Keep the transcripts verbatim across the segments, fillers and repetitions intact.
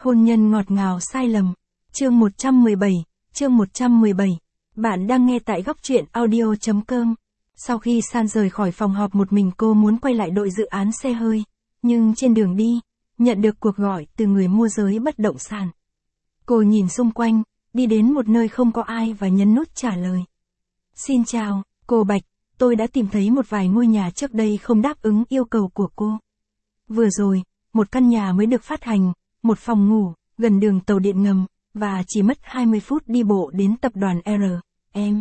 Hôn nhân ngọt ngào sai lầm. Chương một trăm mười bảy, chương một trăm mười bảy. Bạn đang nghe tại góc truyện audio chấm com. Sau khi San rời khỏi phòng họp một mình, cô muốn quay lại đội dự án xe hơi. Nhưng trên đường đi, nhận được cuộc gọi từ người môi giới bất động sản. Cô nhìn xung quanh, đi đến một nơi không có ai và nhấn nút trả lời. Xin chào, cô Bạch, tôi đã tìm thấy một vài ngôi nhà trước đây không đáp ứng yêu cầu của cô. Vừa rồi, một căn nhà mới được phát hành, một phòng ngủ, gần đường tàu điện ngầm, và chỉ mất hai mươi phút đi bộ đến tập đoàn R, M,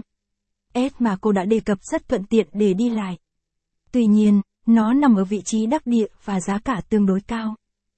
S mà cô đã đề cập rất thuận tiện để đi lại. Tuy nhiên, nó nằm ở vị trí đắc địa và giá cả tương đối cao.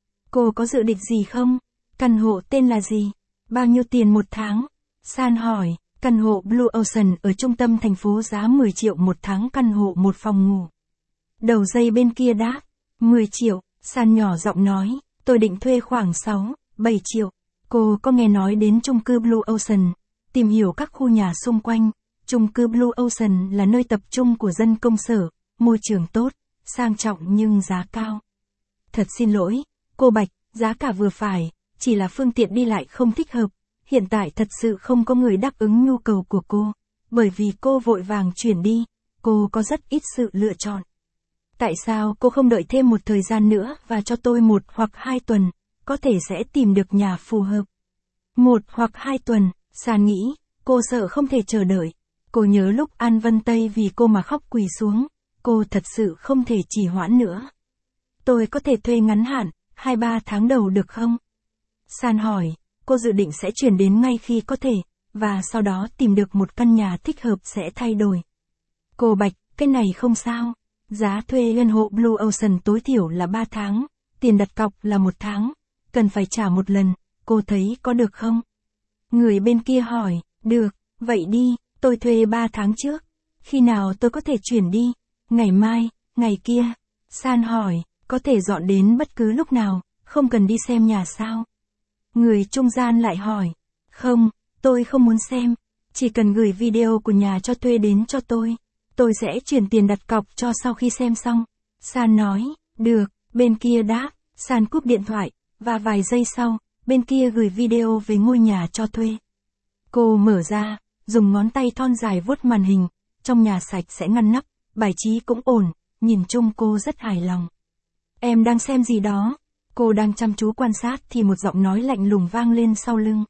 Cô có dự định gì không? Căn hộ tên là gì? Bao nhiêu tiền một tháng? San hỏi. Căn hộ Blue Ocean ở trung tâm thành phố giá mười triệu một tháng, căn hộ một phòng ngủ. Đầu dây bên kia đáp. mười triệu, San nhỏ giọng nói, tôi định thuê khoảng sáu, bảy triệu. Cô có nghe nói đến chung cư Blue Ocean, tìm hiểu các khu nhà xung quanh. Chung cư Blue Ocean là nơi tập trung của dân công sở, môi trường tốt, sang trọng nhưng giá cao. Thật xin lỗi, cô Bạch, giá cả vừa phải, chỉ là phương tiện đi lại không thích hợp. Hiện tại thật sự không có người đáp ứng nhu cầu của cô, bởi vì cô vội vàng chuyển đi, cô có rất ít sự lựa chọn. Tại sao cô không đợi thêm một thời gian nữa và cho tôi một hoặc hai tuần, có thể sẽ tìm được nhà phù hợp. Một hoặc hai tuần, San nghĩ, cô sợ không thể chờ đợi. Cô nhớ lúc An Vân Tây vì cô mà khóc quỳ xuống, cô thật sự không thể trì hoãn nữa. Tôi có thể thuê ngắn hạn, hai ba tháng đầu được không? San hỏi. Cô dự định sẽ chuyển đến ngay khi có thể, và sau đó tìm được một căn nhà thích hợp sẽ thay đổi. Cô Bạch, cái này không sao. Giá thuê căn hộ Blue Ocean tối thiểu là ba tháng, tiền đặt cọc là một tháng, cần phải trả một lần, cô thấy có được không? Người bên kia hỏi, được, vậy đi, tôi thuê ba tháng trước. Khi nào tôi có thể chuyển đi? Ngày mai, ngày kia. San hỏi, có thể dọn đến bất cứ lúc nào, không cần đi xem nhà sao? Người trung gian lại hỏi, không, tôi không muốn xem, chỉ cần gửi video của nhà cho thuê đến cho tôi, tôi sẽ chuyển tiền đặt cọc cho sau khi xem xong. San nói, được, bên kia đáp, San cúp điện thoại, và vài giây sau, bên kia gửi video về ngôi nhà cho thuê. Cô mở ra, dùng ngón tay thon dài vuốt màn hình, trong nhà sạch sẽ ngăn nắp, bài trí cũng ổn, nhìn chung cô rất hài lòng. Em đang xem gì đó? Cô đang chăm chú quan sát thì một giọng nói lạnh lùng vang lên sau lưng.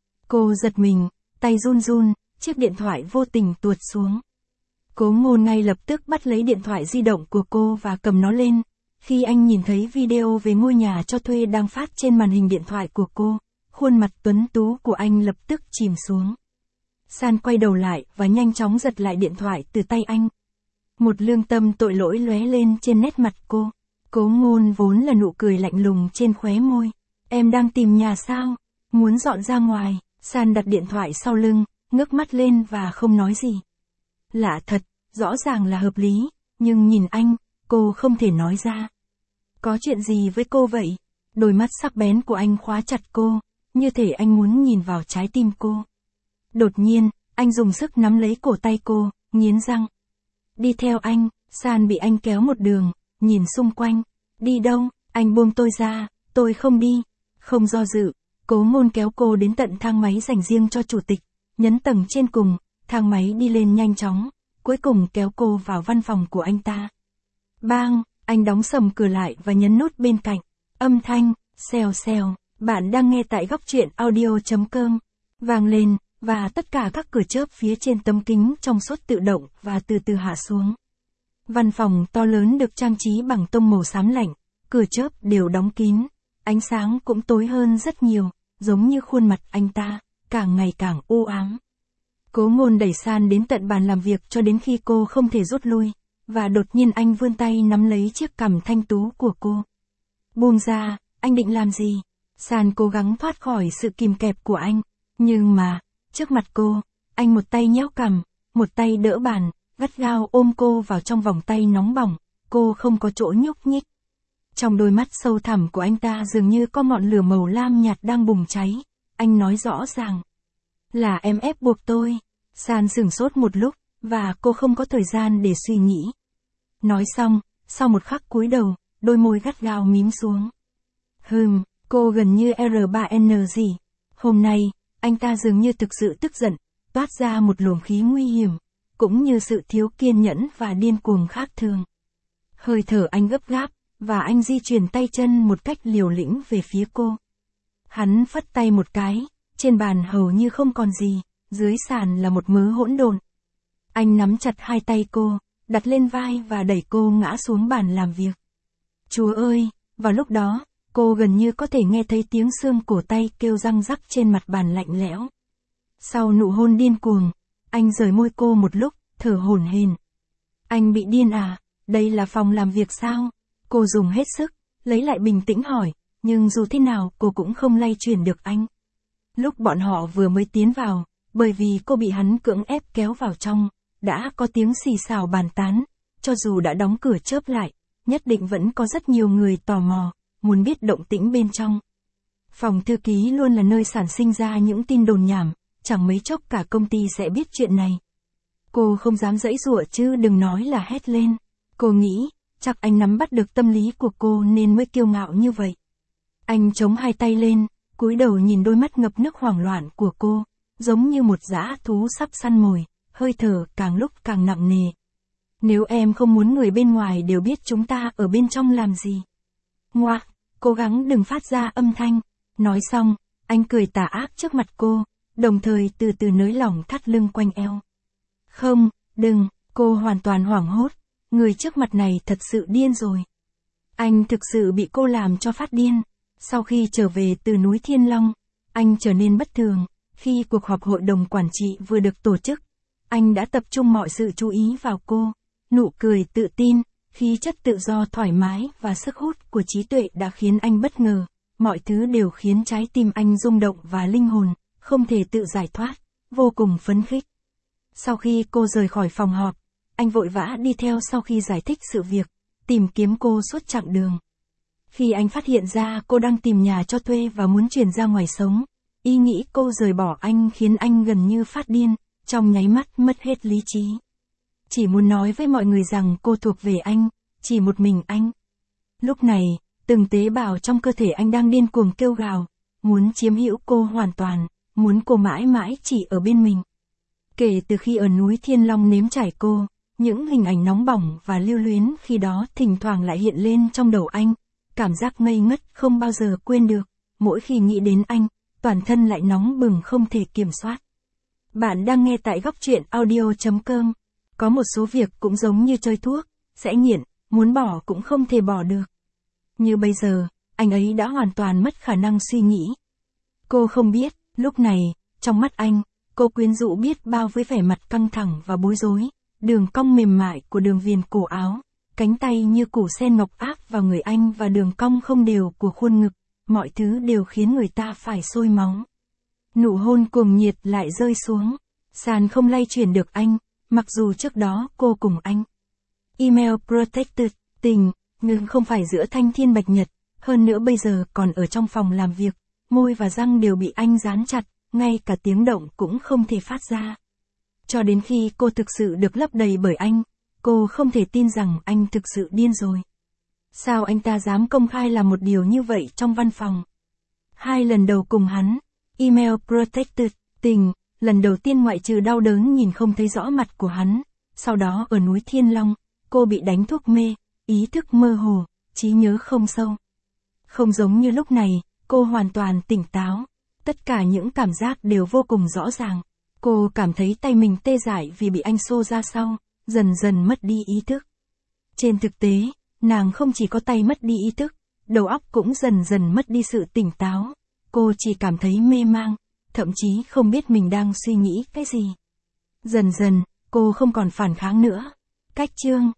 Cô giật mình, tay run run, chiếc điện thoại vô tình tuột xuống. Cố Ngôn ngay lập tức bắt lấy điện thoại di động của cô và cầm nó lên. Khi anh nhìn thấy video về ngôi nhà cho thuê đang phát trên màn hình điện thoại của cô, khuôn mặt tuấn tú của anh lập tức chìm xuống. San quay đầu lại và nhanh chóng giật lại điện thoại từ tay anh. Một lương tâm tội lỗi lóe lên trên nét mặt cô. Cố Ngôn vốn là nụ cười lạnh lùng trên khóe môi. Em đang tìm nhà sao? Muốn dọn ra ngoài. San đặt điện thoại sau lưng, ngước mắt lên và không nói gì. Lạ thật, rõ ràng là hợp lý, nhưng nhìn anh, cô không thể nói ra. Có chuyện gì với cô vậy? Đôi mắt sắc bén của anh khóa chặt cô, như thể anh muốn nhìn vào trái tim cô. Đột nhiên, anh dùng sức nắm lấy cổ tay cô, nghiến răng. Đi theo anh. San bị anh kéo một đường, nhìn xung quanh. Đi đâu? Anh buông tôi ra, tôi không đi. Không do dự, Cố Ngôn kéo cô đến tận thang máy dành riêng cho chủ tịch, nhấn tầng trên cùng, thang máy đi lên nhanh chóng, cuối cùng kéo cô vào văn phòng của anh ta. Bang, anh đóng sầm cửa lại và nhấn nút bên cạnh. Âm thanh, xèo xèo, bạn đang nghe tại góc truyện audio chấm com, vang lên, và tất cả các cửa chớp phía trên tấm kính trong suốt tự động và từ từ hạ xuống. Văn phòng to lớn được trang trí bằng tông màu xám lạnh, cửa chớp đều đóng kín, ánh sáng cũng tối hơn rất nhiều, giống như khuôn mặt anh ta, càng ngày càng u ám. Cố Ngôn đẩy San đến tận bàn làm việc cho đến khi cô không thể rút lui, và đột nhiên anh vươn tay nắm lấy chiếc cằm thanh tú của cô. Buông ra, anh định làm gì? San cố gắng thoát khỏi sự kìm kẹp của anh, nhưng mà, trước mặt cô, anh một tay nhéo cằm, một tay đỡ bàn, gắt gao ôm cô vào trong vòng tay nóng bỏng, cô không có chỗ nhúc nhích. Trong đôi mắt sâu thẳm của anh ta dường như có ngọn lửa màu lam nhạt đang bùng cháy, anh nói rõ ràng. Là em ép buộc tôi. San sửng sốt một lúc, và cô không có thời gian để suy nghĩ. Nói xong, sau một khắc cúi đầu, đôi môi gắt gao mím xuống. Hừm, Cô gần như R ba N gì. Hôm nay, anh ta dường như thực sự tức giận, toát ra một luồng khí nguy hiểm, cũng như sự thiếu kiên nhẫn và điên cuồng khác thường. Hơi thở anh gấp gáp, và anh di chuyển tay chân một cách liều lĩnh về phía cô. Hắn phất tay một cái, trên bàn hầu như không còn gì, dưới sàn là một mớ hỗn độn. Anh nắm chặt hai tay cô, đặt lên vai và đẩy cô ngã xuống bàn làm việc. Chúa ơi, vào lúc đó, cô gần như có thể nghe thấy tiếng xương cổ tay kêu răng rắc trên mặt bàn lạnh lẽo. Sau nụ hôn điên cuồng, anh rời môi cô một lúc, thở hổn hển. Anh bị điên à, đây là phòng làm việc sao? Cô dùng hết sức, lấy lại bình tĩnh hỏi, nhưng dù thế nào cô cũng không lay chuyển được anh. Lúc bọn họ vừa mới tiến vào, bởi vì cô bị hắn cưỡng ép kéo vào trong, đã có tiếng xì xào bàn tán, cho dù đã đóng cửa chớp lại, nhất định vẫn có rất nhiều người tò mò, muốn biết động tĩnh bên trong. Phòng thư ký luôn là nơi sản sinh ra những tin đồn nhảm, chẳng mấy chốc cả công ty sẽ biết chuyện này. Cô không dám giãy giụa chứ đừng nói là hét lên. Cô nghĩ, chắc anh nắm bắt được tâm lý của cô nên mới kiêu ngạo như vậy. Anh chống hai tay lên, cúi đầu nhìn đôi mắt ngập nước hoảng loạn của cô, giống như một dã thú sắp săn mồi, hơi thở càng lúc càng nặng nề. Nếu em không muốn người bên ngoài đều biết chúng ta ở bên trong làm gì. Ngoạc, cố gắng đừng phát ra âm thanh. Nói xong, anh cười tà ác trước mặt cô, đồng thời từ từ nới lỏng thắt lưng quanh eo. Không, đừng, cô hoàn toàn hoảng hốt, người trước mặt này thật sự điên rồi. Anh thực sự bị cô làm cho phát điên. Sau khi trở về từ núi Thiên Long, anh trở nên bất thường. Khi cuộc họp hội đồng quản trị vừa được tổ chức, anh đã tập trung mọi sự chú ý vào cô. Nụ cười tự tin, khí chất tự do thoải mái và sức hút của trí tuệ đã khiến anh bất ngờ. Mọi thứ đều khiến trái tim anh rung động và linh hồn, không thể tự giải thoát, vô cùng phấn khích. Sau khi cô rời khỏi phòng họp, anh vội vã đi theo sau khi giải thích sự việc, tìm kiếm cô suốt chặng đường. Khi anh phát hiện ra cô đang tìm nhà cho thuê và muốn chuyển ra ngoài sống, ý nghĩ cô rời bỏ anh khiến anh gần như phát điên, trong nháy mắt mất hết lý trí. Chỉ muốn nói với mọi người rằng cô thuộc về anh, chỉ một mình anh. Lúc này, từng tế bào trong cơ thể anh đang điên cuồng kêu gào, muốn chiếm hữu cô hoàn toàn, muốn cô mãi mãi chỉ ở bên mình. Kể từ khi ở núi Thiên Long nếm trải cô, những hình ảnh nóng bỏng và lưu luyến khi đó thỉnh thoảng lại hiện lên trong đầu anh, cảm giác ngây ngất không bao giờ quên được, mỗi khi nghĩ đến anh, toàn thân lại nóng bừng không thể kiểm soát. Bạn đang nghe tại góc truyện audio chấm com. Có một số việc cũng giống như chơi thuốc, sẽ nghiện, muốn bỏ cũng không thể bỏ được. Như bây giờ, anh ấy đã hoàn toàn mất khả năng suy nghĩ. Cô không biết, lúc này, trong mắt anh, cô quyến rũ biết bao với vẻ mặt căng thẳng và bối rối, đường cong mềm mại của đường viền cổ áo, cánh tay như củ sen ngọc áp vào người anh và đường cong không đều của khuôn ngực, mọi thứ đều khiến người ta phải sôi máu. Nụ hôn cuồng nhiệt lại rơi xuống, sàn không lay chuyển được anh, mặc dù trước đó cô cùng anh. Email protected, tình, nhưng không phải giữa thanh thiên bạch nhật, hơn nữa bây giờ còn ở trong phòng làm việc, môi và răng đều bị anh dán chặt, ngay cả tiếng động cũng không thể phát ra. Cho đến khi cô thực sự được lấp đầy bởi anh, cô không thể tin rằng anh thực sự điên rồi. Sao anh ta dám công khai làm một điều như vậy trong văn phòng? Hai lần đầu cùng hắn, email protected, tình, lần đầu tiên ngoại trừ đau đớn nhìn không thấy rõ mặt của hắn, sau đó ở núi Thiên Long, cô bị đánh thuốc mê, ý thức mơ hồ, trí nhớ không sâu. Không giống như lúc này, cô hoàn toàn tỉnh táo, tất cả những cảm giác đều vô cùng rõ ràng. Cô cảm thấy tay mình tê dại vì bị anh xô ra sau, dần dần mất đi ý thức. Trên thực tế, nàng không chỉ có tay mất đi ý thức, đầu óc cũng dần dần mất đi sự tỉnh táo. Cô chỉ cảm thấy mê mang, thậm chí không biết mình đang suy nghĩ cái gì. Dần dần, cô không còn phản kháng nữa. Cách chương